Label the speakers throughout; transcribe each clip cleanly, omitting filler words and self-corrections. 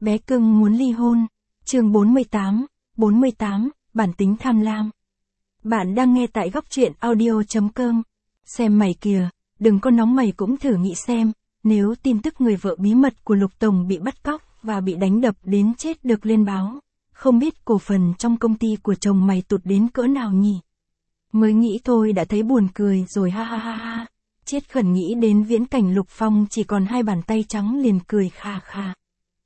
Speaker 1: Bé cưng muốn ly hôn. Chương 48, bản tính tham lam. Bạn đang nghe tại góc truyện audio.com. Xem mày kìa, đừng có nóng mày cũng thử nghĩ xem, nếu tin tức người vợ bí mật của Lục Tổng bị bắt cóc và bị đánh đập đến chết được lên báo, không biết cổ phần trong công ty của chồng mày tụt đến cỡ nào nhỉ? Mới nghĩ thôi đã thấy buồn cười rồi, ha ha ha ha. Chết khẩn nghĩ đến viễn cảnh Lục Phong chỉ còn hai bàn tay trắng liền cười kha kha.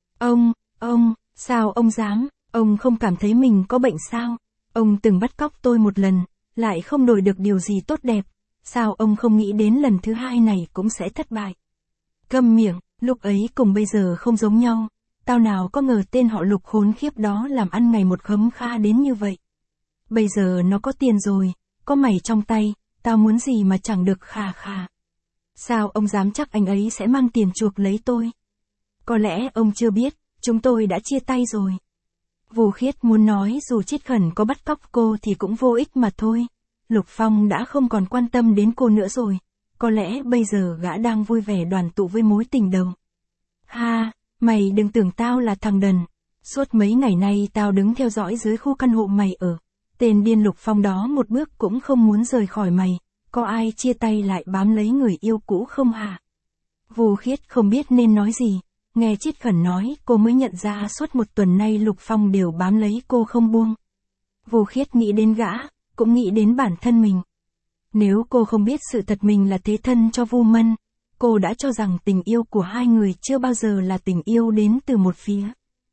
Speaker 1: Ông, sao ông dám, ông không cảm thấy mình có bệnh sao? Ông từng bắt cóc tôi một lần, lại không đổi được điều gì tốt đẹp, sao ông không nghĩ đến lần thứ hai này cũng sẽ thất bại? Câm miệng, lúc ấy cùng bây giờ không giống nhau, tao nào có ngờ tên họ Lục khốn khiếp đó làm ăn ngày một khấm kha đến như vậy. Bây giờ nó có tiền rồi, có mày trong tay, tao muốn gì mà chẳng được kha kha. Sao ông dám chắc anh ấy sẽ mang tiền chuộc lấy tôi? Có lẽ ông chưa biết, chúng tôi đã chia tay rồi. Vô Khiết muốn nói dù Chiết Khẩn có bắt cóc cô thì cũng vô ích mà thôi. Lục Phong đã không còn quan tâm đến cô nữa rồi. Có lẽ bây giờ gã đang vui vẻ đoàn tụ với mối tình đầu. Ha, mày đừng tưởng tao là thằng đần. Suốt mấy ngày nay tao đứng theo dõi dưới khu căn hộ mày ở. Tên điên Lục Phong đó một bước cũng không muốn rời khỏi mày. Có ai chia tay lại bám lấy người yêu cũ không hả? Vô Khiết không biết nên nói gì. Nghe Chiết Khẩn nói, cô mới nhận ra suốt một tuần nay Lục Phong đều bám lấy cô không buông. Vô Khiết nghĩ đến gã, cũng nghĩ đến bản thân mình. Nếu cô không biết sự thật mình là thế thân cho Vu Mân, cô đã cho rằng tình yêu của hai người chưa bao giờ là tình yêu đến từ một phía.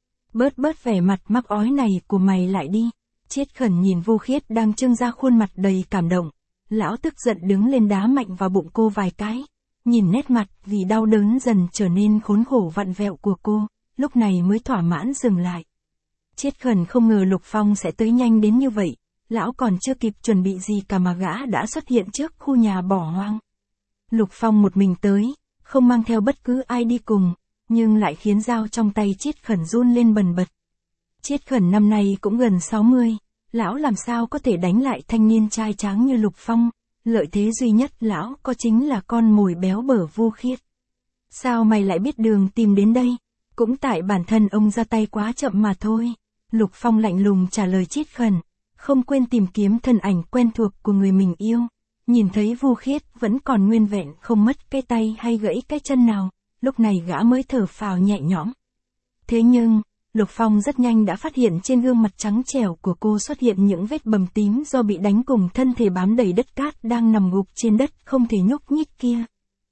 Speaker 1: Bớt vẻ mặt mắc ói này của mày lại đi. Chiết Khẩn nhìn Vô Khiết đang trưng ra khuôn mặt đầy cảm động. Lão tức giận đứng lên đá mạnh vào bụng cô vài cái. Nhìn nét mặt vì đau đớn dần trở nên khốn khổ vặn vẹo của cô, lúc này mới thỏa mãn dừng lại. Chiết Khẩn không ngờ Lục Phong sẽ tới nhanh đến như vậy, lão còn chưa kịp chuẩn bị gì cả mà gã đã xuất hiện trước khu nhà bỏ hoang. Lục Phong một mình tới, không mang theo bất cứ ai đi cùng, nhưng lại khiến dao trong tay Chiết Khẩn run lên bần bật. Chiết Khẩn năm nay cũng gần 60, lão làm sao có thể đánh lại thanh niên trai tráng như Lục Phong. Lợi thế duy nhất lão có chính là con mồi béo bở Vô Khiết. Sao mày lại biết đường tìm đến đây? Cũng tại bản thân ông ra tay quá chậm mà thôi. Lục Phong lạnh lùng trả lời Chiết Khẩn, không quên tìm kiếm thân ảnh quen thuộc của người mình yêu. Nhìn thấy Vô Khiết vẫn còn nguyên vẹn, không mất cái tay hay gãy cái chân nào, lúc này gã mới thở phào nhẹ nhõm. Thế nhưng, Lục Phong rất nhanh đã phát hiện trên gương mặt trắng trẻo của cô xuất hiện những vết bầm tím do bị đánh cùng thân thể bám đầy đất cát đang nằm gục trên đất không thể nhúc nhích kia.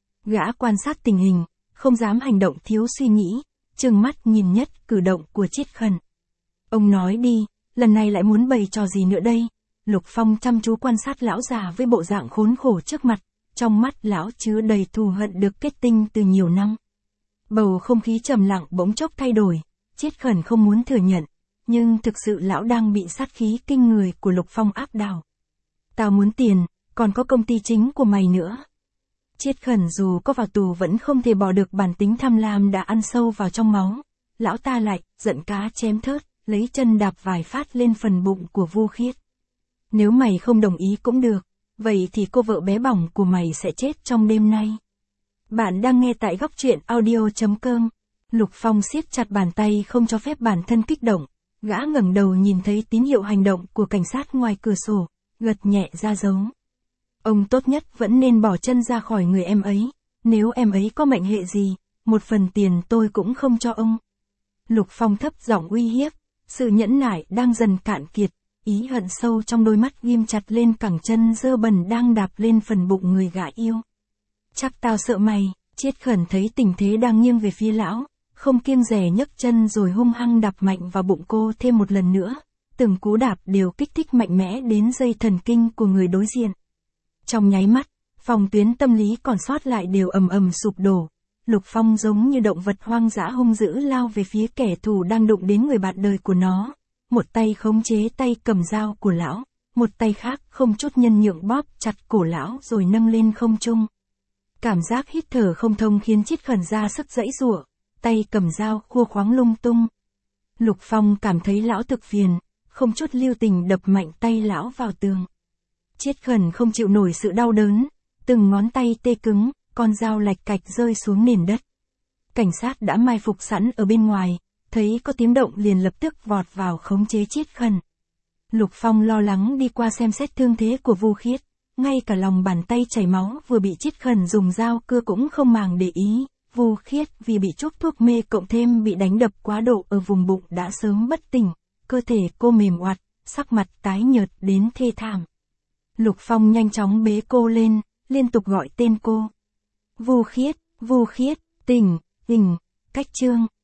Speaker 1: Gã quan sát tình hình, không dám hành động thiếu suy nghĩ, trừng mắt nhìn nhất cử động của Chiết Khẩn. Ông nói đi, lần này lại muốn bày trò gì nữa đây? Lục Phong chăm chú quan sát lão già với bộ dạng khốn khổ trước mặt, trong mắt lão chứa đầy thù hận được kết tinh từ nhiều năm. Bầu không khí trầm lặng bỗng chốc thay đổi. Chiết Khẩn không muốn thừa nhận, nhưng thực sự lão đang bị sát khí kinh người của Lục Phong áp đảo. Tao muốn tiền, còn có công ty chính của mày nữa. Chiết Khẩn dù có vào tù vẫn không thể bỏ được bản tính tham lam đã ăn sâu vào trong máu. Lão ta lại, giận cá chém thớt, lấy chân đạp vài phát lên phần bụng của Vô Khiết. Nếu mày không đồng ý cũng được, vậy thì cô vợ bé bỏng của mày sẽ chết trong đêm nay. Bạn đang nghe tại góc truyện audio.com. Lục Phong siết chặt bàn tay không cho phép bản thân kích động, gã ngẩng đầu nhìn thấy tín hiệu hành động của cảnh sát ngoài cửa sổ, gật nhẹ ra dấu. Ông tốt nhất vẫn nên bỏ chân ra khỏi người em ấy, nếu em ấy có mệnh hệ gì, một phần tiền tôi cũng không cho ông. Lục Phong thấp giọng uy hiếp, sự nhẫn nại đang dần cạn kiệt, ý hận sâu trong đôi mắt ghim chặt lên cẳng chân dơ bẩn đang đạp lên phần bụng người gã yêu. Chắc tao sợ mày. Chiết Khẩn thấy tình thế đang nghiêng về phía lão, không kiêng dè nhấc chân rồi hung hăng đạp mạnh vào bụng cô thêm một lần nữa, từng cú đạp đều kích thích mạnh mẽ đến dây thần kinh của người đối diện. Trong nháy mắt, phòng tuyến tâm lý còn sót lại đều ầm ầm sụp đổ. Lục Phong giống như động vật hoang dã hung dữ lao về phía kẻ thù đang đụng đến người bạn đời của nó, một tay khống chế tay cầm dao của lão, một tay khác không chút nhân nhượng bóp chặt cổ lão rồi nâng lên không trung. Cảm giác hít thở không thông khiến Chiết Khẩn ra sức giãy giụa, tay cầm dao khua khoáng lung tung. Lục Phong cảm thấy lão thực phiền, không chút lưu tình đập mạnh tay lão vào tường. Chiết Khẩn không chịu nổi sự đau đớn, từng ngón tay tê cứng, con dao lạch cạch rơi xuống nền đất. Cảnh sát đã mai phục sẵn ở bên ngoài, thấy có tiếng động liền lập tức vọt vào khống chế Chiết Khẩn. Lục Phong lo lắng đi qua xem xét thương thế của Vu Khiết, ngay cả lòng bàn tay chảy máu vừa bị Chiết Khẩn dùng dao cưa cũng không màng để ý. Vu Khiết vì bị chuốc thuốc mê cộng thêm bị đánh đập quá độ ở vùng bụng đã sớm bất tỉnh, cơ thể cô mềm oặt, sắc mặt tái nhợt đến thê thảm. Lục Phong nhanh chóng bế cô lên, liên tục gọi tên cô. Vu Khiết, tỉnh, cách Trương.